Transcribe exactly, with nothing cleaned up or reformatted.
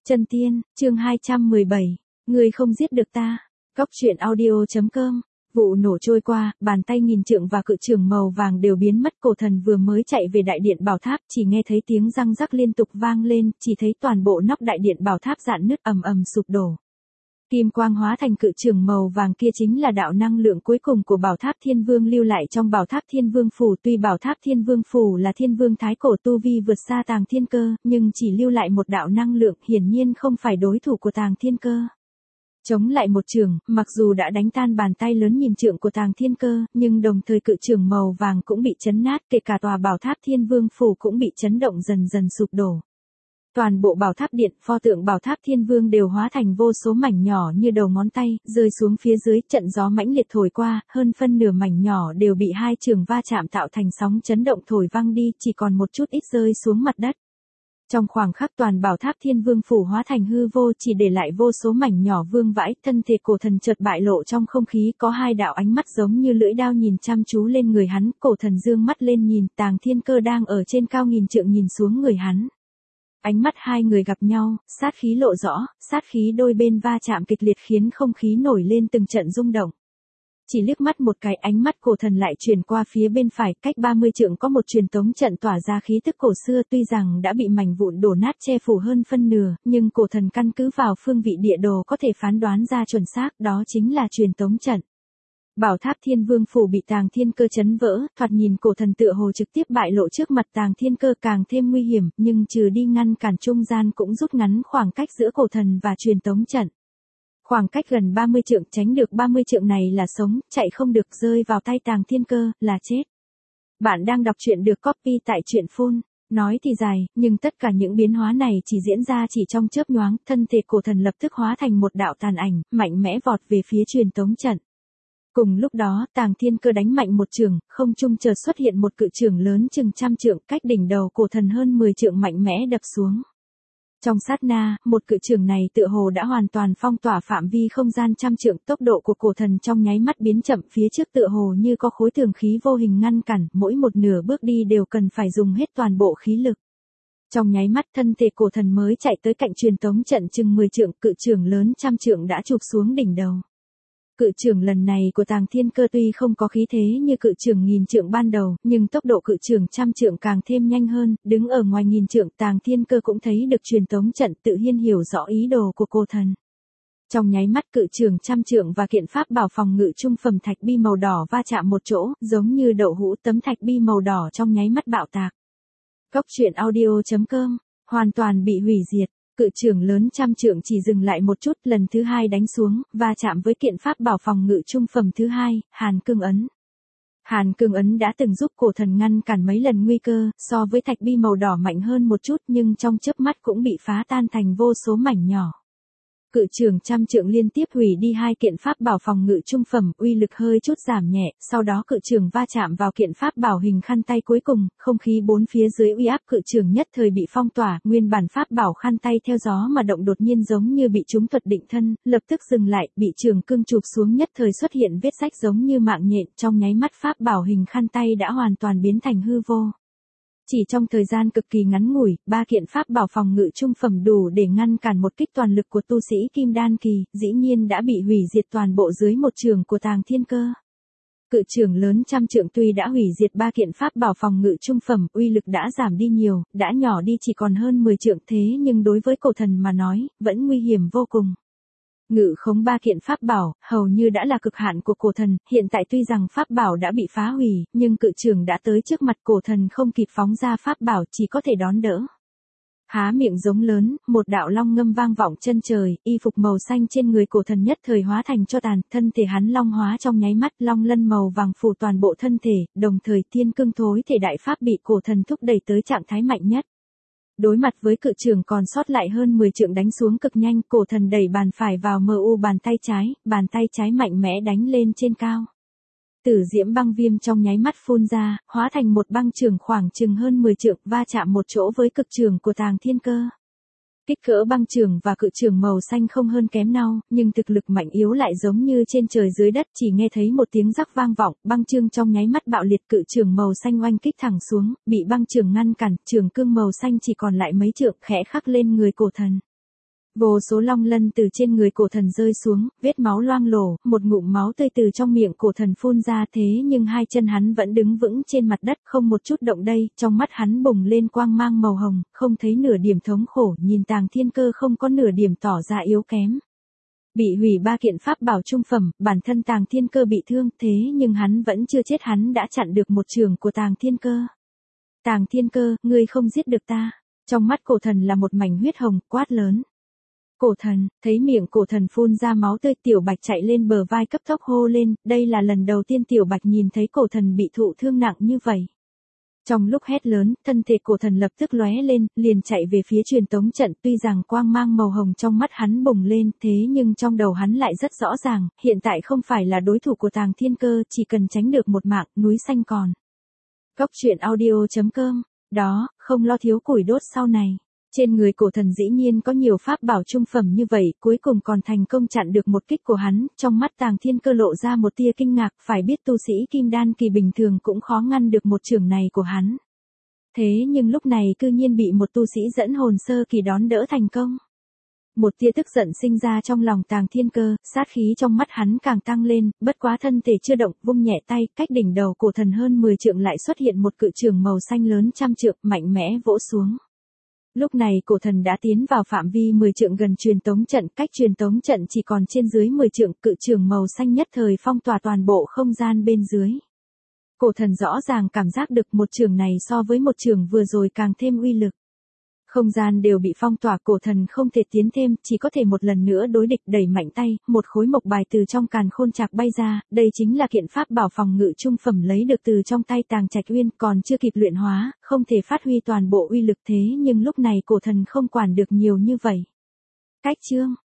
Chân tiên, chương hai trăm mười bảy, người không giết được ta. Góc truyện audio.com. Vụ nổ trôi qua, bàn tay nghìn trượng và cự trường màu vàng đều biến mất. Cổ thần vừa mới chạy về đại điện bảo tháp, chỉ nghe thấy tiếng răng rắc liên tục vang lên, chỉ thấy toàn bộ nóc đại điện bảo tháp rạn nứt ầm ầm sụp đổ. Kim quang hóa thành cự trường màu vàng kia chính là đạo năng lượng cuối cùng của bảo tháp thiên vương lưu lại trong bảo tháp thiên vương phủ. Tuy bảo tháp thiên vương phủ là thiên vương thái cổ tu vi vượt xa tàng thiên cơ, nhưng chỉ lưu lại một đạo năng lượng, hiển nhiên không phải đối thủ của tàng thiên cơ. Chống lại một trường, mặc dù đã đánh tan bàn tay lớn nghìn trượng của tàng thiên cơ, nhưng đồng thời cự trường màu vàng cũng bị chấn nát, kể cả tòa bảo tháp thiên vương phủ cũng bị chấn động dần dần sụp đổ. Toàn bộ bảo tháp điện, pho tượng bảo tháp thiên vương đều hóa thành vô số mảnh nhỏ như đầu ngón tay, rơi xuống phía dưới. Trận gió mãnh liệt thổi qua, hơn phân nửa mảnh nhỏ đều bị hai trường va chạm tạo thành sóng chấn động thổi văng đi, chỉ còn một chút ít rơi xuống mặt đất. Trong khoảng khắc toàn bảo tháp thiên vương phủ hóa thành hư vô, chỉ để lại vô số mảnh nhỏ vương vãi. Thân thể cổ thần chợt bại lộ trong không khí, có hai đạo ánh mắt giống như lưỡi dao nhìn chăm chú lên người hắn. Cổ thần dương mắt lên nhìn, tàng thiên cơ đang ở trên cao nghìn trượng nhìn xuống người hắn. Ánh mắt hai người gặp nhau, sát khí lộ rõ, sát khí đôi bên va chạm kịch liệt khiến không khí nổi lên từng trận rung động. Chỉ liếc mắt một cái, ánh mắt cổ thần lại chuyển qua phía bên phải, cách ba mươi trượng có một truyền tống trận tỏa ra khí tức cổ xưa, tuy rằng đã bị mảnh vụn đổ nát che phủ hơn phân nửa, nhưng cổ thần căn cứ vào phương vị địa đồ có thể phán đoán ra chuẩn xác, đó chính là truyền tống trận. Bảo tháp thiên vương phủ bị tàng thiên cơ chấn vỡ, thoạt nhìn cổ thần tựa hồ trực tiếp bại lộ trước mặt tàng thiên cơ, càng thêm nguy hiểm, nhưng trừ đi ngăn cản trung gian cũng rút ngắn khoảng cách giữa cổ thần và truyền tống trận. Khoảng cách gần ba mươi trượng, tránh được ba mươi trượng này là sống, chạy không được, rơi vào tay tàng thiên cơ, là chết. Bạn đang đọc truyện được copy tại truyện phone. Nói thì dài, nhưng tất cả những biến hóa này chỉ diễn ra chỉ trong chớp nhoáng, thân thể cổ thần lập tức hóa thành một đạo tàn ảnh, mạnh mẽ vọt về phía truyền tống trận. Cùng lúc đó, tàng thiên cơ đánh mạnh một trường, không trung chợt xuất hiện một cự trường lớn chừng trăm trượng, cách đỉnh đầu cổ thần hơn mười trượng mạnh mẽ đập xuống. Trong sát na, một cự trường này tựa hồ đã hoàn toàn phong tỏa phạm vi không gian trăm trượng, tốc độ của cổ thần trong nháy mắt biến chậm, phía trước tựa hồ như có khối tường khí vô hình ngăn cản, mỗi một nửa bước đi đều cần phải dùng hết toàn bộ khí lực. Trong nháy mắt thân thể cổ thần mới chạy tới cạnh truyền tống trận chừng mười trượng, cự trường lớn trăm trượng đã chụp xuống đỉnh đầu. Cự trường lần này của tàng thiên cơ tuy không có khí thế như cự trường nghìn trượng ban đầu, nhưng tốc độ cự trường trăm trượng càng thêm nhanh hơn. Đứng ở ngoài nghìn trượng, tàng thiên cơ cũng thấy được truyền tống trận, tự nhiên hiểu rõ ý đồ của cổ thần. Trong nháy mắt cự trường trăm trượng và kiện pháp bảo phòng ngự trung phẩm thạch bi màu đỏ va chạm một chỗ, giống như đậu hũ, tấm thạch bi màu đỏ trong nháy mắt bạo tạc. Góc truyện audio.com, hoàn toàn bị hủy diệt. Cự trường lớn trăm trượng chỉ dừng lại một chút, lần thứ hai đánh xuống, va chạm với kiện pháp bảo phòng ngự trung phẩm thứ hai, Hàn Cương Ấn. Hàn Cương Ấn đã từng giúp cổ thần ngăn cản mấy lần nguy cơ, so với thạch bi màu đỏ mạnh hơn một chút, nhưng trong chớp mắt cũng bị phá tan thành vô số mảnh nhỏ. Cự trường trăm trượng liên tiếp hủy đi hai kiện pháp bảo phòng ngự trung phẩm, uy lực hơi chút giảm nhẹ, sau đó cự trường va chạm vào kiện pháp bảo hình khăn tay cuối cùng, không khí bốn phía dưới uy áp cự trường nhất thời bị phong tỏa, nguyên bản pháp bảo khăn tay theo gió mà động đột nhiên giống như bị trúng thuật định thân, lập tức dừng lại, bị trường cương chụp xuống, nhất thời xuất hiện vết rách giống như mạng nhện, trong nháy mắt pháp bảo hình khăn tay đã hoàn toàn biến thành hư vô. Chỉ trong thời gian cực kỳ ngắn ngủi, ba kiện pháp bảo phòng ngự trung phẩm đủ để ngăn cản một kích toàn lực của tu sĩ kim đan kỳ, dĩ nhiên đã bị hủy diệt toàn bộ dưới một trường của tàng thiên cơ. Cự trường lớn trăm trượng tuy đã hủy diệt ba kiện pháp bảo phòng ngự trung phẩm, uy lực đã giảm đi nhiều, đã nhỏ đi chỉ còn hơn mười trượng, thế nhưng đối với cổ thần mà nói, vẫn nguy hiểm vô cùng. Ngự khống ba kiện pháp bảo, hầu như đã là cực hạn của cổ thần, hiện tại tuy rằng pháp bảo đã bị phá hủy, nhưng cự trường đã tới trước mặt cổ thần không kịp phóng ra pháp bảo, chỉ có thể đón đỡ. Há miệng giống lớn, một đạo long ngâm vang vọng chân trời, y phục màu xanh trên người cổ thần nhất thời hóa thành tro tàn, thân thể hắn long hóa trong nháy mắt, long lân màu vàng phủ toàn bộ thân thể, đồng thời thiên cương thối thể đại pháp bị cổ thần thúc đẩy tới trạng thái mạnh nhất. Đối mặt với cự trường còn sót lại hơn mười trượng đánh xuống cực nhanh, cổ thần đẩy bàn phải vào mờ u bàn tay trái, bàn tay trái mạnh mẽ đánh lên trên cao. Tử diễm băng viêm trong nháy mắt phun ra, hóa thành một băng trường khoảng chừng hơn mười trượng, va chạm một chỗ với cực trường của tàng thiên cơ. Kích cỡ băng trường và cự trường màu xanh không hơn kém nhau, nhưng thực lực mạnh yếu lại giống như trên trời dưới đất, chỉ nghe thấy một tiếng rắc vang vọng, băng chương trong nháy mắt bạo liệt, cự trường màu xanh oanh kích thẳng xuống, bị băng trường ngăn cản, trường cương màu xanh chỉ còn lại mấy trượng, khẽ khắc lên người cổ thần. Vô số long lân từ trên người cổ thần rơi xuống, vết máu loang lổ, một ngụm máu tươi từ trong miệng cổ thần phun ra thế nhưng hai chân hắn vẫn đứng vững trên mặt đất không một chút động đây, trong mắt hắn bùng lên quang mang màu hồng, không thấy nửa điểm thống khổ, nhìn Tàng Thiên Cơ không có nửa điểm tỏ ra yếu kém. Bị hủy ba kiện pháp bảo trung phẩm, bản thân Tàng Thiên Cơ bị thương thế nhưng hắn vẫn chưa chết, hắn đã chặn được một trường của Tàng Thiên Cơ. Tàng Thiên Cơ, ngươi không giết được ta. Trong mắt cổ thần là một mảnh huyết hồng, quát lớn. Cổ thần, thấy miệng cổ thần phun ra máu tươi, Tiểu Bạch chạy lên bờ vai cấp tốc hô lên, đây là lần đầu tiên Tiểu Bạch nhìn thấy cổ thần bị thụ thương nặng như vậy. Trong lúc hét lớn, thân thể cổ thần lập tức lóe lên, liền chạy về phía truyền tống trận, tuy rằng quang mang màu hồng trong mắt hắn bùng lên, thế nhưng trong đầu hắn lại rất rõ ràng, hiện tại không phải là đối thủ của Tàng Thiên Cơ, chỉ cần tránh được một mạng, núi xanh còn. Cốc truyện audio chấm com, đó, không lo thiếu củi đốt sau này. Trên người cổ thần dĩ nhiên có nhiều pháp bảo trung phẩm như vậy, cuối cùng còn thành công chặn được một kích của hắn, trong mắt Tàng Thiên Cơ lộ ra một tia kinh ngạc, phải biết tu sĩ kim đan kỳ bình thường cũng khó ngăn được một chưởng này của hắn. Thế nhưng lúc này cư nhiên bị một tu sĩ dẫn hồn sơ kỳ đón đỡ thành công. Một tia tức giận sinh ra trong lòng Tàng Thiên Cơ, sát khí trong mắt hắn càng tăng lên, bất quá thân thể chưa động, vung nhẹ tay, cách đỉnh đầu cổ thần hơn mười trượng lại xuất hiện một cự chưởng màu xanh lớn trăm trượng, mạnh mẽ vỗ xuống. Lúc này cổ thần đã tiến vào phạm vi mười trượng gần truyền tống trận, cách truyền tống trận chỉ còn trên dưới mười trượng, cự chưởng màu xanh nhất thời phong tỏa toàn bộ không gian bên dưới. Cổ thần rõ ràng cảm giác được một chưởng này so với một chưởng vừa rồi càng thêm uy lực. Không gian đều bị phong tỏa, cổ thần không thể tiến thêm, chỉ có thể một lần nữa đối địch, đẩy mạnh tay, một khối mộc bài từ trong càn khôn trạc bay ra, đây chính là kiện pháp bảo phòng ngự trung phẩm lấy được từ trong tay Tàng Trạch Uyên, còn chưa kịp luyện hóa, không thể phát huy toàn bộ uy lực thế nhưng lúc này cổ thần không quản được nhiều như vậy. Cách chương